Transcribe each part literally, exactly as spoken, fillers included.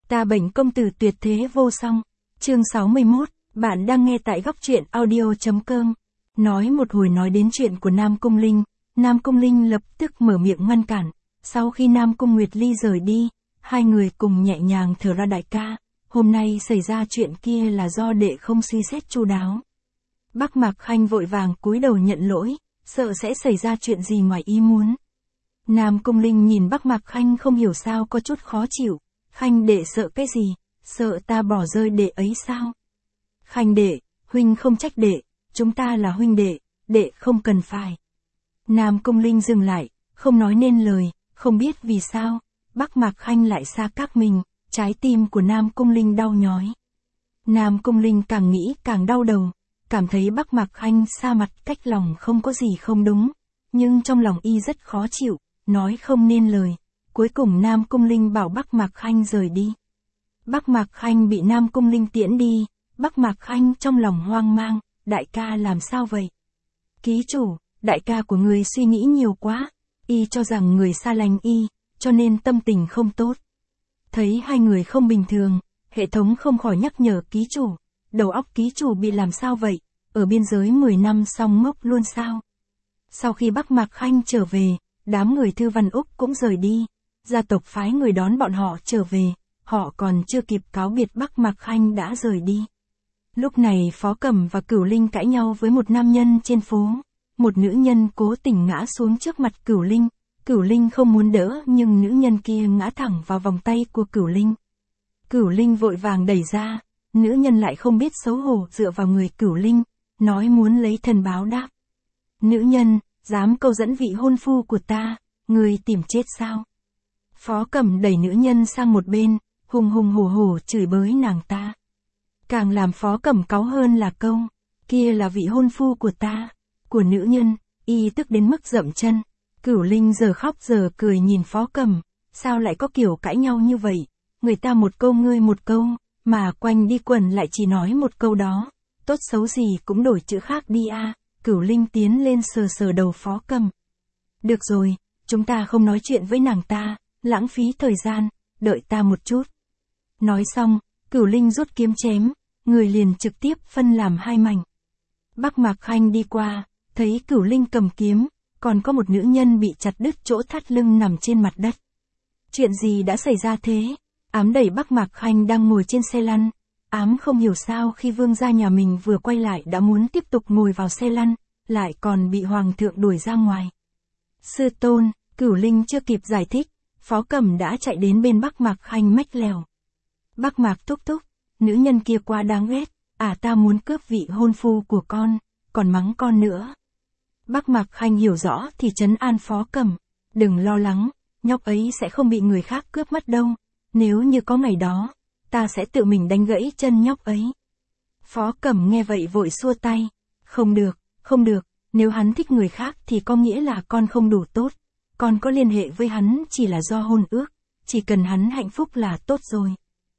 Ta bệnh công tử tuyệt thế vô song. Chương sáu mươi mốt, bạn đang nghe tại góc truyện audio.com. Nói một hồi nói đến chuyện của Nam Cung Linh, Nam Cung Linh lập tức mở miệng ngăn cản. Sau khi Nam Cung Nguyệt Ly rời đi, hai người cùng nhẹ nhàng thở ra. Đại ca, hôm nay xảy ra chuyện kia là do đệ không suy xét chu đáo. Bắc Mạc Khanh vội vàng cúi đầu nhận lỗi, sợ sẽ xảy ra chuyện gì ngoài ý muốn. Nam Cung Linh nhìn Bắc Mạc Khanh không hiểu sao có chút khó chịu. Khanh đệ sợ cái gì? Sợ ta bỏ rơi đệ ấy sao? Khanh đệ, huynh không trách đệ, chúng ta là huynh đệ, đệ không cần phải. Nam Cung Linh dừng lại, không nói nên lời, không biết vì sao, Bắc Mạc Khanh lại xa cách mình, trái tim của Nam Cung Linh đau nhói. Nam Cung Linh càng nghĩ càng đau đầu, cảm thấy Bắc Mạc Khanh xa mặt cách lòng không có gì không đúng, nhưng trong lòng y rất khó chịu, nói không nên lời. Cuối cùng Nam Cung Linh bảo Bắc Mạc Khanh rời đi. Bắc Mạc Khanh bị Nam Cung Linh tiễn đi, Bắc Mạc Khanh trong lòng hoang mang, đại ca làm sao vậy? Ký chủ, đại ca của người suy nghĩ nhiều quá, y cho rằng người xa lánh y, cho nên tâm tình không tốt. Thấy hai người không bình thường, hệ thống không khỏi nhắc nhở ký chủ, đầu óc ký chủ bị làm sao vậy, ở biên giới mười năm xong ngốc luôn sao? Sau khi Bắc Mạc Khanh trở về, đám người Thư Văn Úc cũng rời đi. Gia tộc phái người đón bọn họ trở về, họ còn chưa kịp cáo biệt Bắc Mạc Khanh đã rời đi. Lúc này Phó Cẩm và Cửu Linh cãi nhau với một nam nhân trên phố. Một nữ nhân cố tình ngã xuống trước mặt Cửu Linh. Cửu Linh không muốn đỡ nhưng nữ nhân kia ngã thẳng vào vòng tay của Cửu Linh. Cửu Linh vội vàng đẩy ra, nữ nhân lại không biết xấu hổ dựa vào người Cửu Linh, nói muốn lấy thần báo đáp. Nữ nhân, dám câu dẫn vị hôn phu của ta, người tìm chết sao? Phó Cẩm đẩy nữ nhân sang một bên, hùng hùng hổ hổ chửi bới nàng ta. Càng làm Phó Cẩm cáu hơn là câu, kia là vị hôn phu của ta, của nữ nhân, y tức đến mức dậm chân. Cửu Linh giờ khóc giờ cười nhìn Phó Cẩm, sao lại có kiểu cãi nhau như vậy, người ta một câu ngươi một câu, mà quanh đi quẩn lại chỉ nói một câu đó, tốt xấu gì cũng đổi chữ khác đi a. À. Cửu Linh tiến lên sờ sờ đầu Phó Cẩm. Được rồi, chúng ta không nói chuyện với nàng ta. Lãng phí thời gian, đợi ta một chút. Nói xong, Cửu Linh rút kiếm chém, người liền trực tiếp phân làm hai mảnh. Bắc Mạc Khanh đi qua, thấy Cửu Linh cầm kiếm, còn có một nữ nhân bị chặt đứt chỗ thắt lưng nằm trên mặt đất. Chuyện gì đã xảy ra thế? Ám đẩy Bắc Mạc Khanh đang ngồi trên xe lăn. Ám không hiểu sao khi vương gia nhà mình vừa quay lại đã muốn tiếp tục ngồi vào xe lăn, lại còn bị hoàng thượng đuổi ra ngoài. Sư tôn, Cửu Linh chưa kịp giải thích. Phó Cẩm đã chạy đến bên Bắc Mạc Khanh mách lèo. Bắc Mạc thúc thúc, nữ nhân kia quá đáng ghét, à ta muốn cướp vị hôn phu của con, còn mắng con nữa. Bắc Mạc Khanh hiểu rõ thì trấn an Phó Cẩm, đừng lo lắng, nhóc ấy sẽ không bị người khác cướp mất đâu, nếu như có ngày đó, ta sẽ tự mình đánh gãy chân nhóc ấy. Phó Cẩm nghe vậy vội xua tay, không được, không được, nếu hắn thích người khác thì có nghĩa là con không đủ tốt. Con có liên hệ với hắn chỉ là do hôn ước, chỉ cần hắn hạnh phúc là tốt rồi.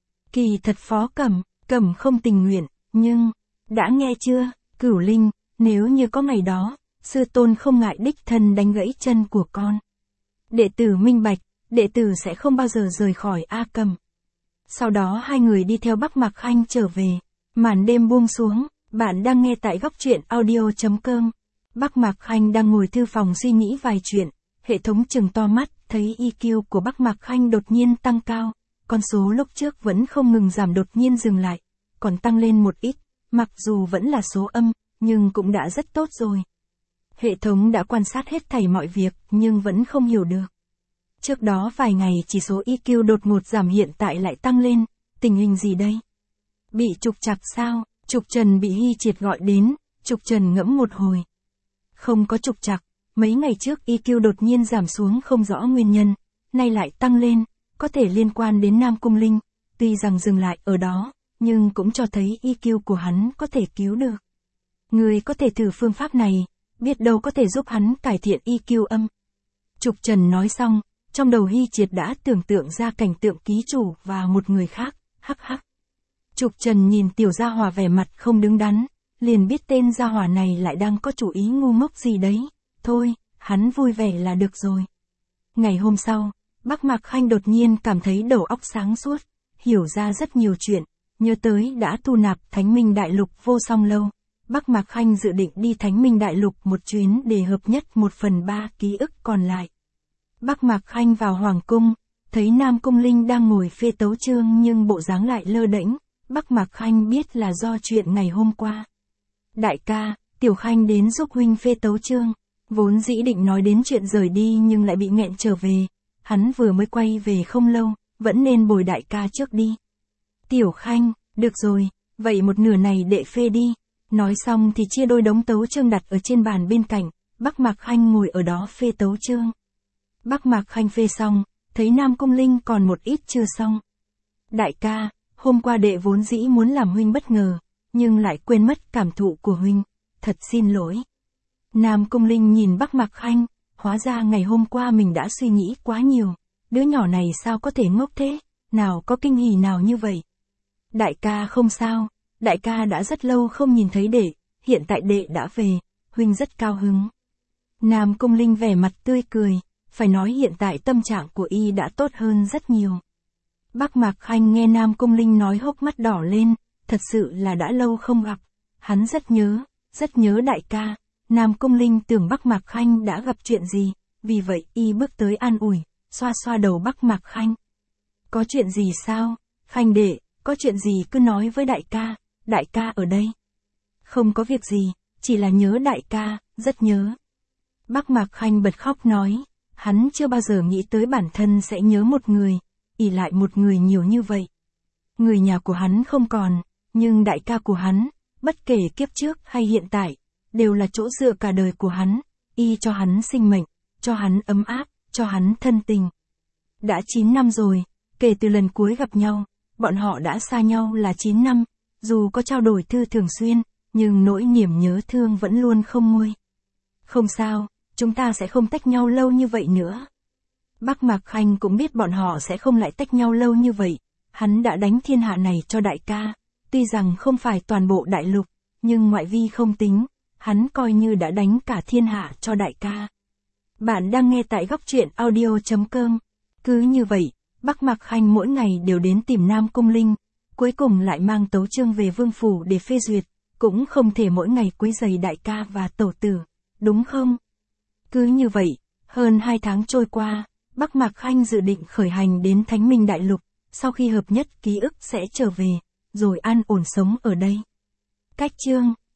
Kỳ thật Phó Cẩm, Cẩm không tình nguyện, nhưng, đã nghe chưa, Cửu Linh, nếu như có ngày đó, sư tôn không ngại đích thân đánh gãy chân của con. Đệ tử minh bạch, đệ tử sẽ không bao giờ rời khỏi A Cẩm. Sau đó hai người đi theo Bắc Mạc Khanh trở về, màn đêm buông xuống, bạn đang nghe tại góc truyện audio.com. Bắc Mạc Khanh đang ngồi thư phòng suy nghĩ vài chuyện. Hệ thống trừng to mắt, thấy i kiu của Bắc Mạc Khanh đột nhiên tăng cao, con số lúc trước vẫn không ngừng giảm đột nhiên dừng lại, còn tăng lên một ít, mặc dù vẫn là số âm, nhưng cũng đã rất tốt rồi. Hệ thống đã quan sát hết thảy mọi việc, nhưng vẫn không hiểu được. Trước đó vài ngày chỉ số i kiu đột ngột giảm hiện tại lại tăng lên, tình hình gì đây? Bị trục trặc sao? Trục Trần bị Hy Triệt gọi đến, Trục Trần ngẫm một hồi. Không có trục trặc. Mấy ngày trước i kiu đột nhiên giảm xuống không rõ nguyên nhân, nay lại tăng lên, có thể liên quan đến Nam Cung Linh, tuy rằng dừng lại ở đó, nhưng cũng cho thấy i kiu của hắn có thể cứu được. Người có thể thử phương pháp này, biết đâu có thể giúp hắn cải thiện i kiu âm. Trục Trần nói xong, trong đầu Hy Triệt đã tưởng tượng ra cảnh tượng ký chủ và một người khác, hắc hắc. Trục Trần nhìn Tiểu Gia Hỏa vẻ mặt không đứng đắn, liền biết tên Gia Hỏa này lại đang có chủ ý ngu ngốc gì đấy. Thôi, hắn vui vẻ là được rồi. Ngày hôm sau, Bắc Mạc Khanh đột nhiên cảm thấy đầu óc sáng suốt, hiểu ra rất nhiều chuyện, nhớ tới đã thu nạp Thánh Minh Đại Lục vô song lâu. Bắc Mạc Khanh dự định đi Thánh Minh Đại Lục một chuyến để hợp nhất một phần ba ký ức còn lại. Bắc Mạc Khanh vào Hoàng Cung, thấy Nam Cung Linh đang ngồi phê tấu chương nhưng bộ dáng lại lơ đễnh, Bắc Mạc Khanh biết là do chuyện ngày hôm qua. Đại ca, Tiểu Khanh đến giúp huynh phê tấu chương, vốn dĩ định nói đến chuyện rời đi nhưng lại bị nghẹn trở về, hắn vừa mới quay về không lâu, vẫn nên bồi đại ca trước đi. Tiểu Khanh, được rồi, vậy một nửa này đệ phê đi. Nói xong thì chia đôi đống tấu chương đặt ở trên bàn bên cạnh, Bắc Mạc Khanh ngồi ở đó phê tấu chương. Bắc Mạc Khanh phê xong, thấy Nam Cung Linh còn một ít chưa xong. Đại ca, hôm qua đệ vốn dĩ muốn làm huynh bất ngờ, nhưng lại quên mất cảm thụ của huynh, thật xin lỗi. Nam Cung Linh nhìn Bắc Mạc Khanh, hóa ra ngày hôm qua mình đã suy nghĩ quá nhiều, đứa nhỏ này sao có thể ngốc thế, nào có kinh hỉ nào như vậy. Đại ca không sao, đại ca đã rất lâu không nhìn thấy đệ, hiện tại đệ đã về, huynh rất cao hứng. Nam Cung Linh vẻ mặt tươi cười, phải nói hiện tại tâm trạng của y đã tốt hơn rất nhiều. Bắc Mạc Khanh nghe Nam Cung Linh nói hốc mắt đỏ lên, thật sự là đã lâu không gặp, hắn rất nhớ, rất nhớ đại ca. Nam Cung Linh tưởng Bắc Mạc Khanh đã gặp chuyện gì, vì vậy y bước tới an ủi, xoa xoa đầu Bắc Mạc Khanh. Có chuyện gì sao, Khanh đệ, có chuyện gì cứ nói với đại ca, đại ca ở đây. Không có việc gì, chỉ là nhớ đại ca, rất nhớ. Bắc Mạc Khanh bật khóc nói, hắn chưa bao giờ nghĩ tới bản thân sẽ nhớ một người, ỷ lại một người nhiều như vậy. Người nhà của hắn không còn, nhưng đại ca của hắn, bất kể kiếp trước hay hiện tại, đều là chỗ dựa cả đời của hắn, y cho hắn sinh mệnh, cho hắn ấm áp, cho hắn thân tình. Đã chín năm rồi, kể từ lần cuối gặp nhau, bọn họ đã xa nhau là chín năm, dù có trao đổi thư thường xuyên, nhưng nỗi niềm nhớ thương vẫn luôn không nguôi. Không sao, chúng ta sẽ không tách nhau lâu như vậy nữa. Bắc Mạc Khanh cũng biết bọn họ sẽ không lại tách nhau lâu như vậy, hắn đã đánh thiên hạ này cho đại ca, tuy rằng không phải toàn bộ đại lục, nhưng ngoại vi không tính, hắn coi như đã đánh cả thiên hạ cho đại ca. Bạn đang nghe tại góc truyện audio chấm com. Cứ như vậy, Bắc Mạc Khanh mỗi ngày đều đến tìm Nam Cung Linh, cuối cùng lại mang tấu chương về vương phủ để phê duyệt, cũng không thể mỗi ngày quấy rầy đại ca và tổ tử, đúng không? Cứ như vậy, hơn hai tháng trôi qua, Bắc Mạc Khanh dự định khởi hành đến Thánh Minh Đại Lục, sau khi hợp nhất ký ức sẽ trở về, rồi an ổn sống ở đây. Cách chương